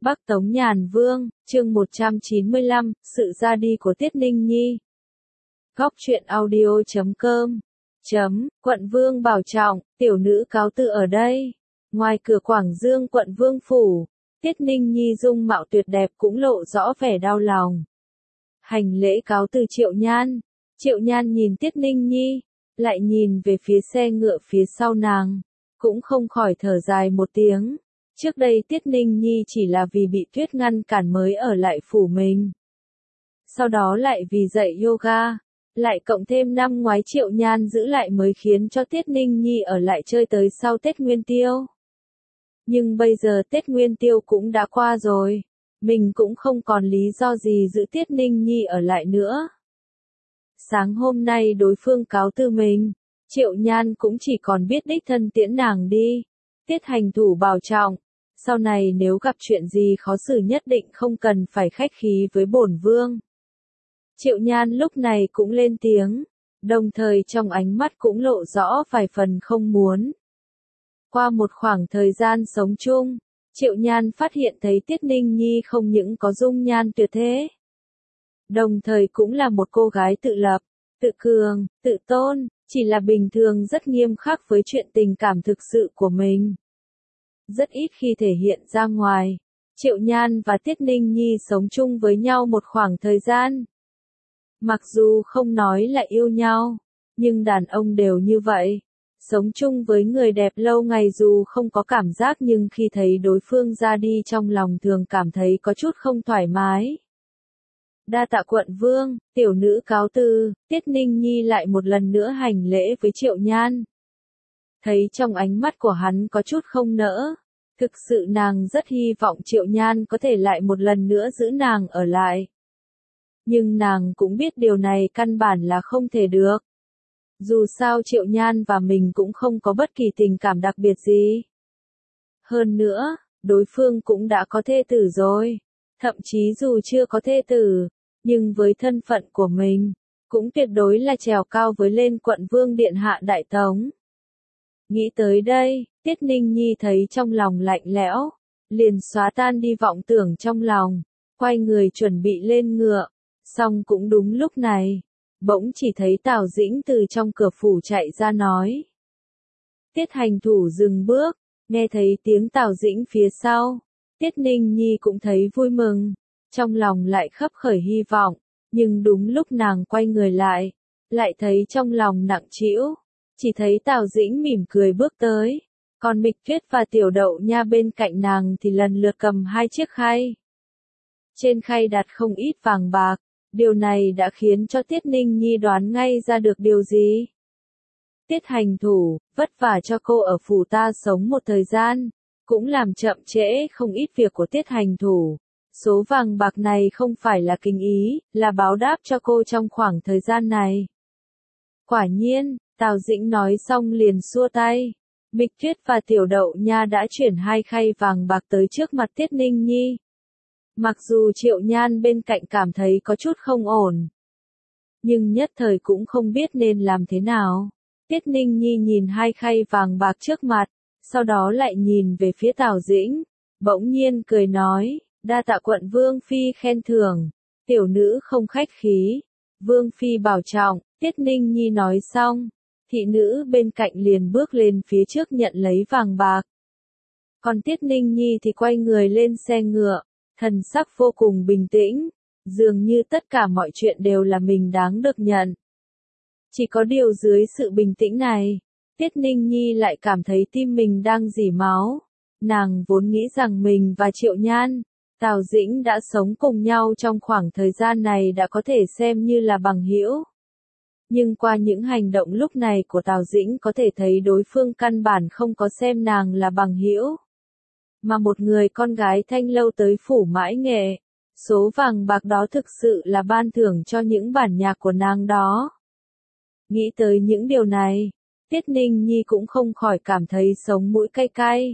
Bắc Tống Nhàn Vương, chương 195, sự ra đi của Tiết Ninh Nhi. Góc truyện audio.com. Quận Vương bảo trọng, tiểu nữ cáo từ ở đây. Ngoài cửa Quảng Dương quận Vương phủ, Tiết Ninh Nhi dung mạo tuyệt đẹp cũng lộ rõ vẻ đau lòng. Hành lễ cáo từ Triệu Nhan. Triệu Nhan nhìn Tiết Ninh Nhi, lại nhìn về phía xe ngựa phía sau nàng, cũng không khỏi thở dài một tiếng. Trước đây Tiết Ninh Nhi chỉ là vì bị Tuyết ngăn cản mới ở lại phủ mình. Sau đó lại vì dạy yoga, lại cộng thêm năm ngoái Triệu Nhan giữ lại mới khiến cho Tiết Ninh Nhi ở lại chơi tới sau Tết Nguyên Tiêu. Nhưng bây giờ Tết Nguyên Tiêu cũng đã qua rồi, mình cũng không còn lý do gì giữ Tiết Ninh Nhi ở lại nữa. Sáng hôm nay đối phương cáo từ mình, Triệu Nhan cũng chỉ còn biết đích thân tiễn nàng đi. Tiết hành thủ bảo trọng, sau này nếu gặp chuyện gì khó xử nhất định không cần phải khách khí với bổn vương. Triệu Nhan lúc này cũng lên tiếng, đồng thời trong ánh mắt cũng lộ rõ vài phần không muốn. Qua một khoảng thời gian sống chung, Triệu Nhan phát hiện thấy Tiết Ninh Nhi không những có dung nhan tuyệt thế, đồng thời cũng là một cô gái tự lập, tự cường, tự tôn, chỉ là bình thường rất nghiêm khắc với chuyện tình cảm thực sự của mình. Rất ít khi thể hiện ra ngoài. Triệu Nhan và Tiết Ninh Nhi sống chung với nhau một khoảng thời gian. Mặc dù không nói là yêu nhau, nhưng đàn ông đều như vậy. Sống chung với người đẹp lâu ngày dù không có cảm giác nhưng khi thấy đối phương ra đi trong lòng thường cảm thấy có chút không thoải mái. Đa tạ quận vương, tiểu nữ cáo từ. Tiết Ninh Nhi lại một lần nữa hành lễ với Triệu Nhan. Thấy trong ánh mắt của hắn có chút không nỡ. Thực sự nàng rất hy vọng Triệu Nhan có thể lại một lần nữa giữ nàng ở lại. Nhưng nàng cũng biết điều này căn bản là không thể được. Dù sao Triệu Nhan và mình cũng không có bất kỳ tình cảm đặc biệt gì. Hơn nữa, đối phương cũng đã có thê tử rồi. Thậm chí dù chưa có thê tử, nhưng với thân phận của mình, cũng tuyệt đối là trèo cao với lên quận vương điện hạ Đại Tống. Nghĩ tới đây, Tiết Ninh Nhi thấy trong lòng lạnh lẽo, liền xóa tan đi vọng tưởng trong lòng, quay người chuẩn bị lên ngựa. Xong cũng đúng lúc này, bỗng chỉ thấy Tào Dĩnh từ trong cửa phủ chạy ra nói. Tiết hành thủ dừng bước, nghe thấy tiếng Tào Dĩnh phía sau, Tiết Ninh Nhi cũng thấy vui mừng, trong lòng lại khấp khởi hy vọng, nhưng đúng lúc nàng quay người lại thấy trong lòng nặng trĩu. Chỉ thấy Tào Dĩnh mỉm cười bước tới, còn Mịch Tuyết và Tiểu Đậu Nha bên cạnh nàng thì lần lượt cầm hai chiếc khay. Trên khay đặt không ít vàng bạc, điều này đã khiến cho Tiết Ninh Nhi đoán ngay ra được điều gì. Tiết hành thủ, vất vả cho cô ở phủ ta sống một thời gian, cũng làm chậm trễ không ít việc của Tiết hành thủ. Số vàng bạc này không phải là kinh ý, là báo đáp cho cô trong khoảng thời gian này. Quả nhiên, Tào Dĩnh nói xong liền xua tay. Mịch Tuyết và Tiểu Đậu Nha đã chuyển hai khay vàng bạc tới trước mặt Tiết Ninh Nhi. Mặc dù Triệu Nhan bên cạnh cảm thấy có chút không ổn, nhưng nhất thời cũng không biết nên làm thế nào. Tiết Ninh Nhi nhìn hai khay vàng bạc trước mặt, sau đó lại nhìn về phía Tào Dĩnh, bỗng nhiên cười nói, đa tạ quận vương phi khen thưởng, tiểu nữ không khách khí, vương phi bảo trọng. Tiết Ninh Nhi nói xong, thị nữ bên cạnh liền bước lên phía trước nhận lấy vàng bạc. Còn Tiết Ninh Nhi thì quay người lên xe ngựa, thần sắc vô cùng bình tĩnh, dường như tất cả mọi chuyện đều là mình đáng được nhận. Chỉ có điều dưới sự bình tĩnh này, Tiết Ninh Nhi lại cảm thấy tim mình đang rỉ máu. Nàng vốn nghĩ rằng mình và Triệu Nhan, Tào Dĩnh đã sống cùng nhau trong khoảng thời gian này đã có thể xem như là bằng hữu. Nhưng qua những hành động lúc này của Tào Dĩnh có thể thấy đối phương căn bản không có xem nàng là bằng hữu, mà một người con gái Thanh Lâu tới phủ Mãi Nghệ. Số vàng bạc đó thực sự là ban thưởng cho những bản nhạc của nàng đó. Nghĩ tới những điều này, Tiết Ninh Nhi cũng không khỏi cảm thấy sống mũi cay cay.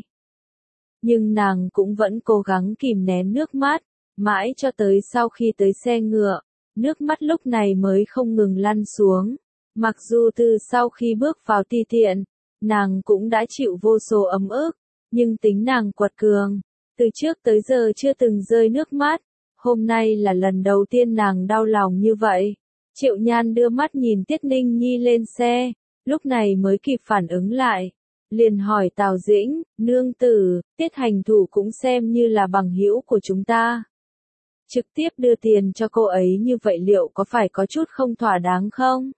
Nhưng nàng cũng vẫn cố gắng kìm nén nước mắt, mãi cho tới sau khi tới xe ngựa, nước mắt lúc này mới không ngừng lăn xuống. Mặc dù từ sau khi bước vào ti tiện, nàng cũng đã chịu vô số ấm ức, nhưng tính nàng quật cường, Từ trước tới giờ chưa từng rơi nước mắt, hôm nay là lần đầu tiên nàng đau lòng như vậy. Triệu Nhan đưa mắt nhìn Tiết Ninh Nhi lên xe, lúc này mới kịp phản ứng lại. Liền hỏi Tào Dĩnh, nương tử, Tiết hành thủ cũng xem như là bằng hữu của chúng ta. Trực tiếp đưa tiền cho cô ấy như vậy liệu có phải có chút không thỏa đáng không?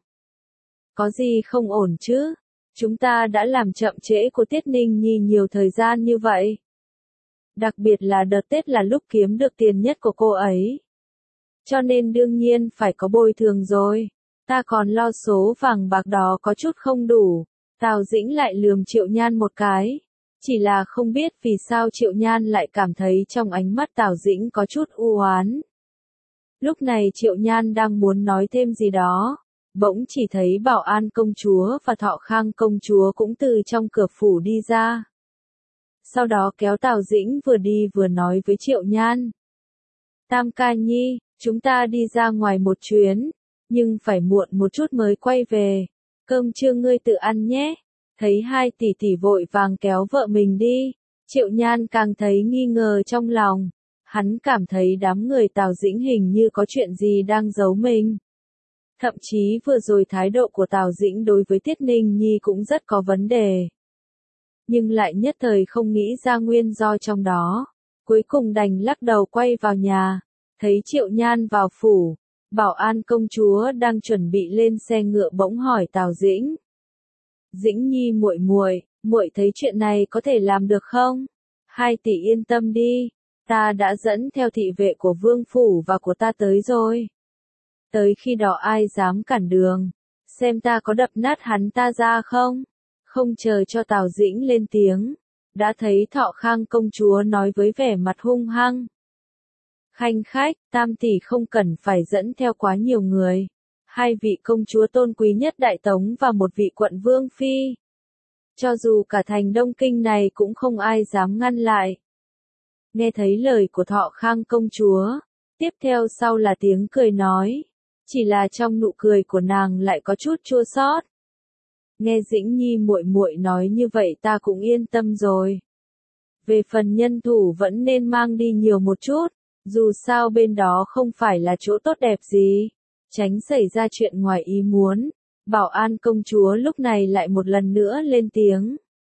Có gì không ổn chứ? Chúng ta đã làm chậm trễ của Tiết Ninh Nhi nhiều thời gian như vậy. Đặc biệt là đợt Tết là lúc kiếm được tiền nhất của cô ấy. Cho nên đương nhiên phải có bồi thường rồi. Ta còn lo số vàng bạc đó có chút không đủ. Tào Dĩnh lại lườm Triệu Nhan một cái. Chỉ là không biết vì sao Triệu Nhan lại cảm thấy trong ánh mắt Tào Dĩnh có chút u oán. Lúc này Triệu Nhan đang muốn nói thêm gì đó. Bỗng chỉ thấy Bảo An công chúa và Thọ Khang công chúa cũng từ trong cửa phủ đi ra. Sau đó kéo Tào Dĩnh vừa đi vừa nói với Triệu Nhan. Tam ca nhi, chúng ta đi ra ngoài một chuyến, nhưng phải muộn một chút mới quay về. Cơm trưa ngươi tự ăn nhé. Thấy hai tỷ tỷ vội vàng kéo vợ mình đi, Triệu Nhan càng thấy nghi ngờ trong lòng. Hắn cảm thấy đám người Tào Dĩnh hình như có chuyện gì đang giấu mình. Thậm chí vừa rồi thái độ của Tào Dĩnh đối với Tiết Ninh Nhi cũng rất có vấn đề. Nhưng lại nhất thời không nghĩ ra nguyên do trong đó. Cuối cùng đành lắc đầu quay vào nhà. Thấy Triệu Nhan vào phủ, Bảo An công chúa đang chuẩn bị lên xe ngựa bỗng hỏi Tào Dĩnh. Dĩnh Nhi muội thấy chuyện này có thể làm được không? Hai tỷ yên tâm đi, ta đã dẫn theo thị vệ của vương phủ và của ta tới rồi. Tới khi đó ai dám cản đường, xem ta có đập nát hắn ta ra không? Không chờ cho Tào Dĩnh lên tiếng, đã thấy Thọ Khang công chúa nói với vẻ mặt hung hăng. Khanh khách, tam tỷ không cần phải dẫn theo quá nhiều người. Hai vị công chúa tôn quý nhất Đại Tống và một vị quận vương phi. Cho dù cả thành Đông Kinh này cũng không ai dám ngăn lại. Nghe thấy lời của Thọ Khang công chúa, tiếp theo sau là tiếng cười nói. Chỉ là trong nụ cười của nàng lại có chút chua xót. Nghe Dĩnh Nhi muội nói như vậy ta cũng yên tâm rồi. Về phần nhân thủ vẫn nên mang đi nhiều một chút, dù sao bên đó không phải là chỗ tốt đẹp gì, tránh xảy ra chuyện ngoài ý muốn. Bảo An công chúa lúc này lại một lần nữa lên tiếng.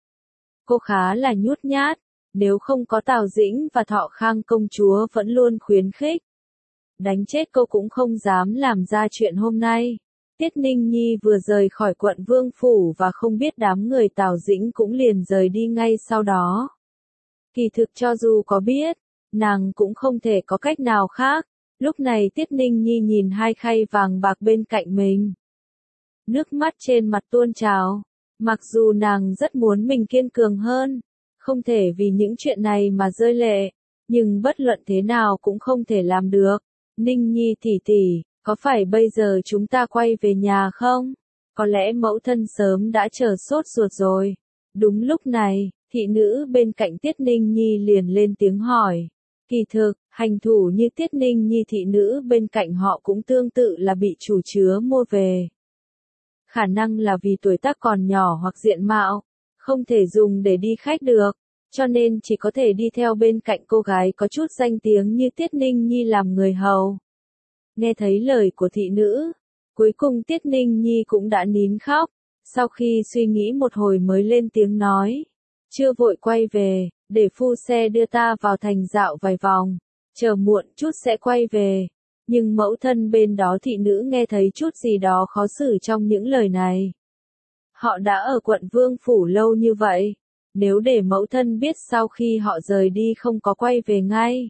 Cô khá là nhút nhát, nếu không có Tào Dĩnh và Thọ Khang công chúa vẫn luôn khuyến khích. Đánh chết cô cũng không dám làm ra chuyện hôm nay. Tiết Ninh Nhi vừa rời khỏi quận Vương Phủ và không biết đám người Tào Dĩnh cũng liền rời đi ngay sau đó. Kỳ thực cho dù có biết, nàng cũng không thể có cách nào khác. Lúc này Tiết Ninh Nhi nhìn hai khay vàng bạc bên cạnh mình. Nước mắt trên mặt tuôn trào. Mặc dù nàng rất muốn mình kiên cường hơn, không thể vì những chuyện này mà rơi lệ, nhưng bất luận thế nào cũng không thể làm được. Ninh Nhi tỷ tỷ, có phải bây giờ chúng ta quay về nhà không? Có lẽ mẫu thân sớm đã chờ sốt ruột rồi. Đúng lúc này, thị nữ bên cạnh Tiết Ninh Nhi liền lên tiếng hỏi. Kỳ thực, hành thủ như Tiết Ninh Nhi thị nữ bên cạnh họ cũng tương tự là bị chủ chứa mua về. Khả năng là vì tuổi tác còn nhỏ hoặc diện mạo, không thể dùng để đi khách được, cho nên chỉ có thể đi theo bên cạnh cô gái có chút danh tiếng như Tiết Ninh Nhi làm người hầu. Nghe thấy lời của thị nữ, cuối cùng Tiết Ninh Nhi cũng đã nín khóc, sau khi suy nghĩ một hồi mới lên tiếng nói. Chưa vội quay về, để phu xe đưa ta vào thành dạo vài vòng, chờ muộn chút sẽ quay về. Nhưng mẫu thân bên đó thị nữ nghe thấy chút gì đó khó xử trong những lời này. Họ đã ở quận Vương Phủ lâu như vậy, nếu để mẫu thân biết sau khi họ rời đi không có quay về ngay,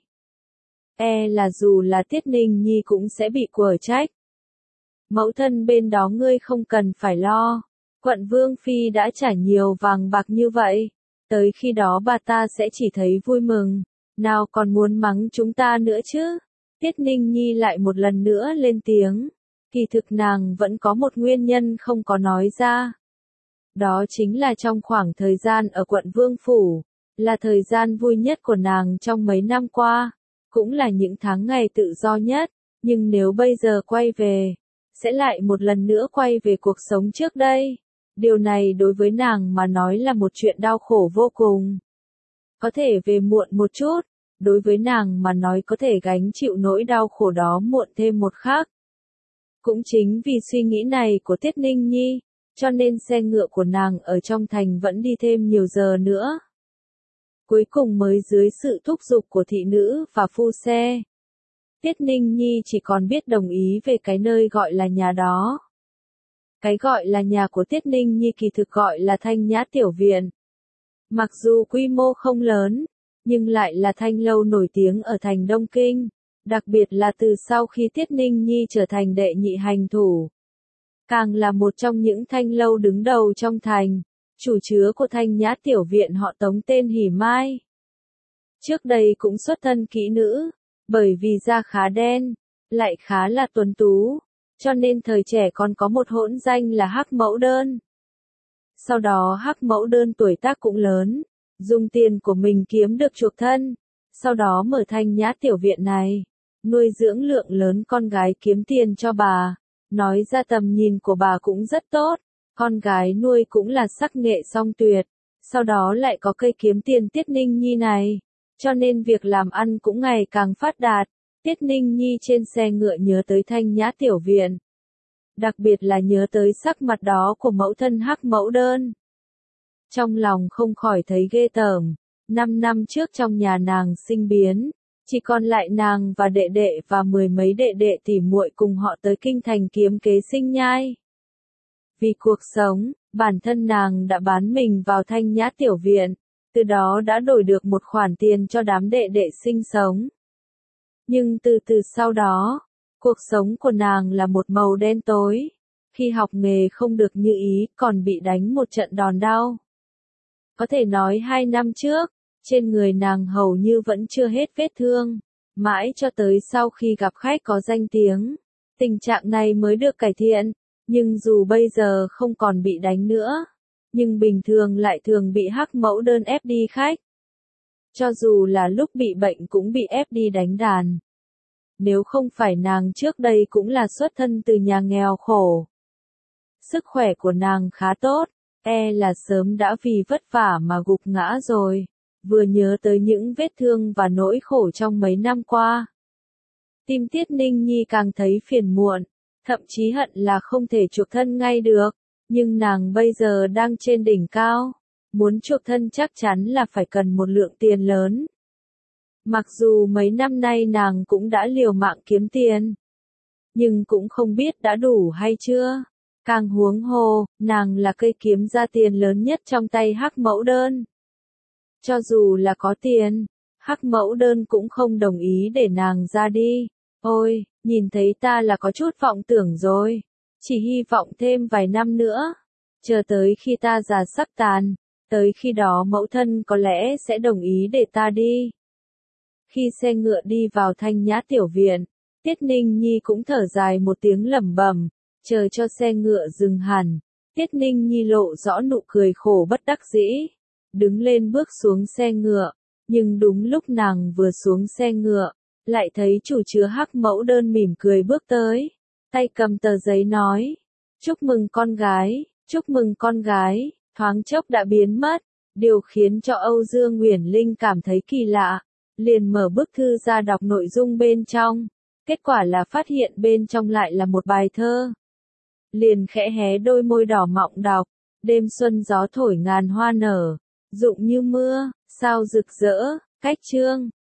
là dù là Tiết Ninh Nhi cũng sẽ bị quở trách. Mẫu thân bên đó ngươi không cần phải lo, quận Vương Phi đã trả nhiều vàng bạc như vậy, tới khi đó bà ta sẽ chỉ thấy vui mừng, nào còn muốn mắng chúng ta nữa chứ. Tiết Ninh Nhi lại một lần nữa lên tiếng, kỳ thực nàng vẫn có một nguyên nhân không có nói ra. Đó chính là trong khoảng thời gian ở quận Vương Phủ, là thời gian vui nhất của nàng trong mấy năm qua, cũng là những tháng ngày tự do nhất, nhưng nếu bây giờ quay về, sẽ lại một lần nữa quay về cuộc sống trước đây. Điều này đối với nàng mà nói là một chuyện đau khổ vô cùng. Có thể về muộn một chút, đối với nàng mà nói có thể gánh chịu nỗi đau khổ đó muộn thêm một khắc. Cũng chính vì suy nghĩ này của Tiết Ninh Nhi, cho nên xe ngựa của nàng ở trong thành vẫn đi thêm nhiều giờ nữa. Cuối cùng mới dưới sự thúc giục của thị nữ và phu xe, Tiết Ninh Nhi chỉ còn biết đồng ý về cái nơi gọi là nhà đó. Cái gọi là nhà của Tiết Ninh Nhi kỳ thực gọi là Thanh Nhã Tiểu Viện. Mặc dù quy mô không lớn, nhưng lại là thanh lâu nổi tiếng ở thành Đông Kinh, đặc biệt là từ sau khi Tiết Ninh Nhi trở thành đệ nhị hành thủ. Càng là một trong những thanh lâu đứng đầu trong thành, chủ chứa của Thanh Nhã Tiểu Viện họ Tống tên Hỉ Mai. Trước đây cũng xuất thân kỹ nữ, bởi vì da khá đen, lại khá là tuấn tú, cho nên thời trẻ còn có một hỗn danh là Hắc Mẫu Đơn. Sau đó Hắc Mẫu Đơn tuổi tác cũng lớn, dùng tiền của mình kiếm được chuộc thân, sau đó mở Thanh Nhã Tiểu Viện này, nuôi dưỡng lượng lớn con gái kiếm tiền cho bà. Nói ra tầm nhìn của bà cũng rất tốt, con gái nuôi cũng là sắc nghệ song tuyệt, sau đó lại có cây kiếm tiền Tiết Ninh Nhi này, cho nên việc làm ăn cũng ngày càng phát đạt. Tiết Ninh Nhi trên xe ngựa nhớ tới Thanh Nhã Tiểu Viện, đặc biệt là nhớ tới sắc mặt đó của mẫu thân Hắc Mẫu Đơn. Trong lòng không khỏi thấy ghê tởm, 5 năm trước trong nhà nàng sinh biến, chỉ còn lại nàng và đệ đệ và mười mấy đệ đệ tỉ muội cùng họ tới kinh thành kiếm kế sinh nhai. Vì cuộc sống, bản thân nàng đã bán mình vào Thanh Nhã Tiểu Viện, từ đó đã đổi được một khoản tiền cho đám đệ đệ sinh sống. Nhưng từ từ sau đó, cuộc sống của nàng là một màu đen tối, khi học nghề không được như ý còn bị đánh một trận đòn đau. Có thể nói 2 năm trước, trên người nàng hầu như vẫn chưa hết vết thương, mãi cho tới sau khi gặp khách có danh tiếng, tình trạng này mới được cải thiện, nhưng dù bây giờ không còn bị đánh nữa, nhưng bình thường lại thường bị Hắc Mẫu Đơn ép đi khách. Cho dù là lúc bị bệnh cũng bị ép đi đánh đàn. Nếu không phải nàng trước đây cũng là xuất thân từ nhà nghèo khổ. Sức khỏe của nàng khá tốt, là sớm đã vì vất vả mà gục ngã rồi. Vừa nhớ tới những vết thương và nỗi khổ trong mấy năm qua, tim Tiết Ninh Nhi càng thấy phiền muộn, thậm chí hận là không thể chuộc thân ngay được, nhưng nàng bây giờ đang trên đỉnh cao, muốn chuộc thân chắc chắn là phải cần một lượng tiền lớn. Mặc dù mấy năm nay nàng cũng đã liều mạng kiếm tiền, nhưng cũng không biết đã đủ hay chưa. Càng huống hồ, nàng là cây kiếm ra tiền lớn nhất trong tay Hắc Mẫu Đơn. Cho dù là có tiền, Hắc Mẫu Đơn cũng không đồng ý để nàng ra đi. Ôi, nhìn thấy ta là có chút vọng tưởng rồi. Chỉ hy vọng thêm vài năm nữa. Chờ tới khi ta già sắc tàn, tới khi đó mẫu thân có lẽ sẽ đồng ý để ta đi. Khi xe ngựa đi vào Thanh Nhã Tiểu Viện, Tiết Ninh Nhi cũng thở dài một tiếng lẩm bẩm, chờ cho xe ngựa dừng hẳn. Tiết Ninh Nhi lộ rõ nụ cười khổ bất đắc dĩ, đứng lên bước xuống xe ngựa, nhưng đúng lúc nàng vừa xuống xe ngựa, lại thấy chủ chứa Hắc Mẫu Đơn mỉm cười bước tới, tay cầm tờ giấy nói, chúc mừng con gái, chúc mừng con gái, thoáng chốc đã biến mất, điều khiến cho Âu Dương Uyển Linh cảm thấy kỳ lạ, liền mở bức thư ra đọc nội dung bên trong, kết quả là phát hiện bên trong lại là một bài thơ. Liền khẽ hé đôi môi đỏ mọng đọc, đêm xuân gió thổi ngàn hoa nở, rụng như mưa, sao rực rỡ, cách chương.